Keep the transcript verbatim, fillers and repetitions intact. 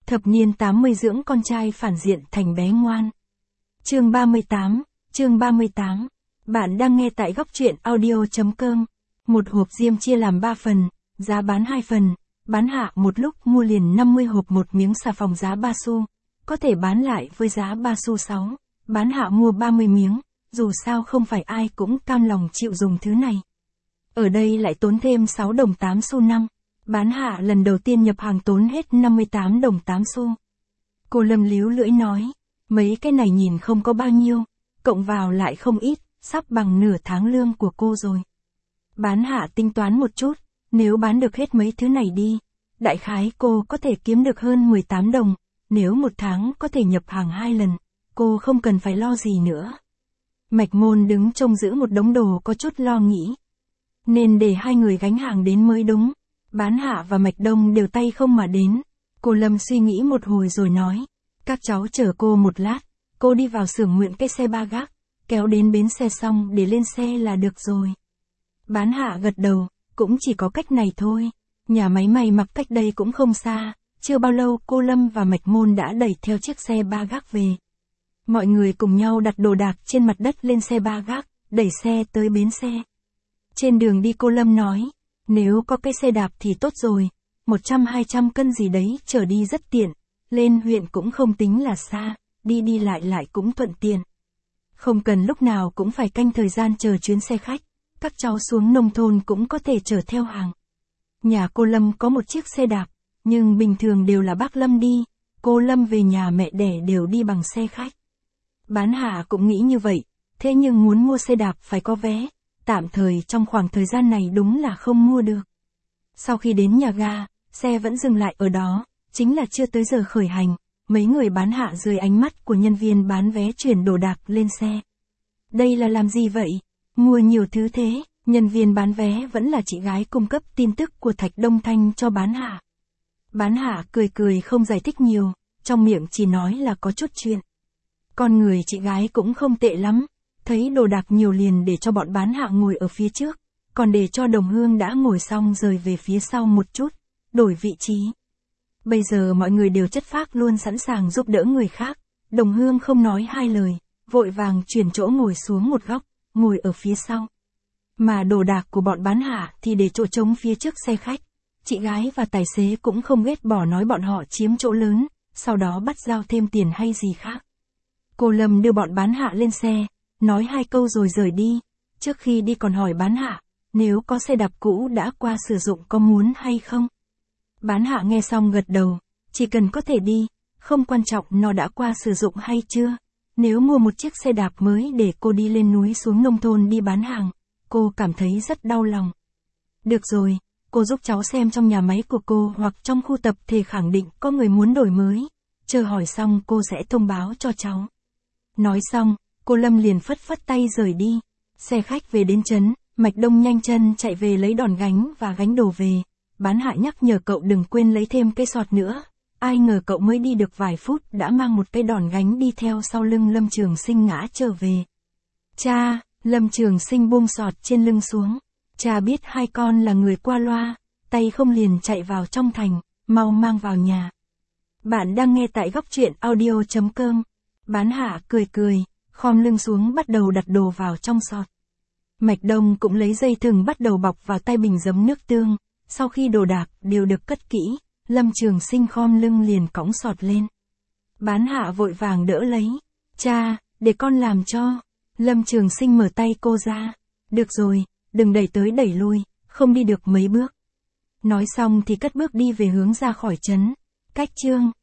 Thập niên tám mươi dưỡng con trai phản diện thành bé ngoan. Chương ba mươi tám, chương ba mươi tám. Bạn đang nghe tại góc truyện audio.com. Một hộp diêm chia làm ba phần, giá bán hai phần, bán hạ một lúc mua liền năm mươi hộp một miếng xà phòng giá ba xu, có thể bán lại với giá ba xu sáu, bán hạ mua ba mươi miếng, dù sao không phải ai cũng cam lòng chịu dùng thứ này. Ở đây lại tốn thêm sáu đồng tám xu năm. Bán hạ lần đầu tiên nhập hàng tốn hết năm mươi tám đồng tám xu. Cô Lâm líu lưỡi nói, mấy cái này nhìn không có bao nhiêu, cộng vào lại không ít, sắp bằng nửa tháng lương của cô rồi. Bán hạ tính toán một chút, nếu bán được hết mấy thứ này đi, đại khái cô có thể kiếm được hơn mười tám đồng, nếu một tháng có thể nhập hàng hai lần, cô không cần phải lo gì nữa. Mạch Môn đứng trông giữ một đống đồ có chút lo nghĩ. Nên để hai người gánh hàng đến mới đúng. Bán hạ và Mạch Đông đều tay không mà đến. Cô Lâm suy nghĩ một hồi rồi nói, các cháu chờ cô một lát, cô đi vào xưởng mượn cái xe ba gác, kéo đến bến xe xong để lên xe là được rồi. Bán hạ gật đầu, cũng chỉ có cách này thôi. Nhà máy may mặc cách đây cũng không xa, chưa bao lâu cô Lâm và Mạch Môn đã đẩy theo chiếc xe ba gác về. Mọi người cùng nhau đặt đồ đạc trên mặt đất lên xe ba gác, đẩy xe tới bến xe. Trên đường đi cô Lâm nói, nếu có cái xe đạp thì tốt rồi, một trăm hai trăm cân gì đấy chở đi rất tiện, lên huyện cũng không tính là xa, đi đi lại lại cũng thuận tiện. Không cần lúc nào cũng phải canh thời gian chờ chuyến xe khách, các cháu xuống nông thôn cũng có thể chở theo hàng. Nhà cô Lâm có một chiếc xe đạp, nhưng bình thường đều là bác Lâm đi, cô Lâm về nhà mẹ đẻ đều đi bằng xe khách. Bán hạ cũng nghĩ như vậy, thế nhưng muốn mua xe đạp phải có vé. Tạm thời trong khoảng thời gian này đúng là không mua được. Sau khi đến nhà ga, xe vẫn dừng lại ở đó, chính là chưa tới giờ khởi hành, mấy người bán hạ dưới ánh mắt của nhân viên bán vé chuyển đồ đạc lên xe. Đây là làm gì vậy? Mua nhiều thứ thế, nhân viên bán vé vẫn là chị gái cung cấp tin tức của Thạch Đông Thanh cho bán hạ. Bán hạ cười cười không giải thích nhiều, trong miệng chỉ nói là có chút chuyện. Con người chị gái cũng không tệ lắm. Thấy đồ đạc nhiều liền để cho bọn bán hạ ngồi ở phía trước, còn để cho Đồng Hương đã ngồi xong rời về phía sau một chút, đổi vị trí. Bây giờ mọi người đều chất phác luôn sẵn sàng giúp đỡ người khác, Đồng Hương không nói hai lời, vội vàng chuyển chỗ ngồi xuống một góc, ngồi ở phía sau. Mà đồ đạc của bọn bán hạ thì để chỗ trống phía trước xe khách, chị gái và tài xế cũng không ghét bỏ nói bọn họ chiếm chỗ lớn, sau đó bắt giao thêm tiền hay gì khác. Cô Lâm đưa bọn bán hạ lên xe. Nói hai câu rồi rời đi, trước khi đi còn hỏi bán hạ, nếu có xe đạp cũ đã qua sử dụng có muốn hay không? Bán hạ nghe xong gật đầu, chỉ cần có thể đi, không quan trọng nó đã qua sử dụng hay chưa, nếu mua một chiếc xe đạp mới để cô đi lên núi xuống nông thôn đi bán hàng, cô cảm thấy rất đau lòng. Được rồi, cô giúp cháu xem trong nhà máy của cô hoặc trong khu tập thể khẳng định có người muốn đổi mới, chờ hỏi xong cô sẽ thông báo cho cháu. Nói xong, cô Lâm liền phất phất tay rời đi. Xe khách về đến trấn, Mạch Đông nhanh chân chạy về lấy đòn gánh và gánh đồ về. Bán hạ nhắc nhở cậu đừng quên lấy thêm cây sọt nữa. Ai ngờ cậu mới đi được vài phút đã mang một cây đòn gánh đi theo sau lưng Lâm Trường Sinh ngã trở về. Cha, Lâm Trường Sinh buông sọt trên lưng xuống. Cha biết hai con là người qua loa, tay không liền chạy vào trong thành, mau mang vào nhà. Bạn đang nghe tại góc truyện audio.com. Bán hạ cười cười. Khom lưng xuống bắt đầu đặt đồ vào trong sọt. Mạch Đông cũng lấy dây thừng bắt đầu bọc vào tay bình giấm nước tương, sau khi đồ đạc đều được cất kỹ, Lâm Trường Sinh khom lưng liền cõng sọt lên. Bán hạ vội vàng đỡ lấy, cha, để con làm cho. Lâm Trường Sinh mở tay cô ra, được rồi, đừng đẩy tới đẩy lui, không đi được mấy bước. Nói xong thì cất bước đi về hướng ra khỏi trấn. Cách chương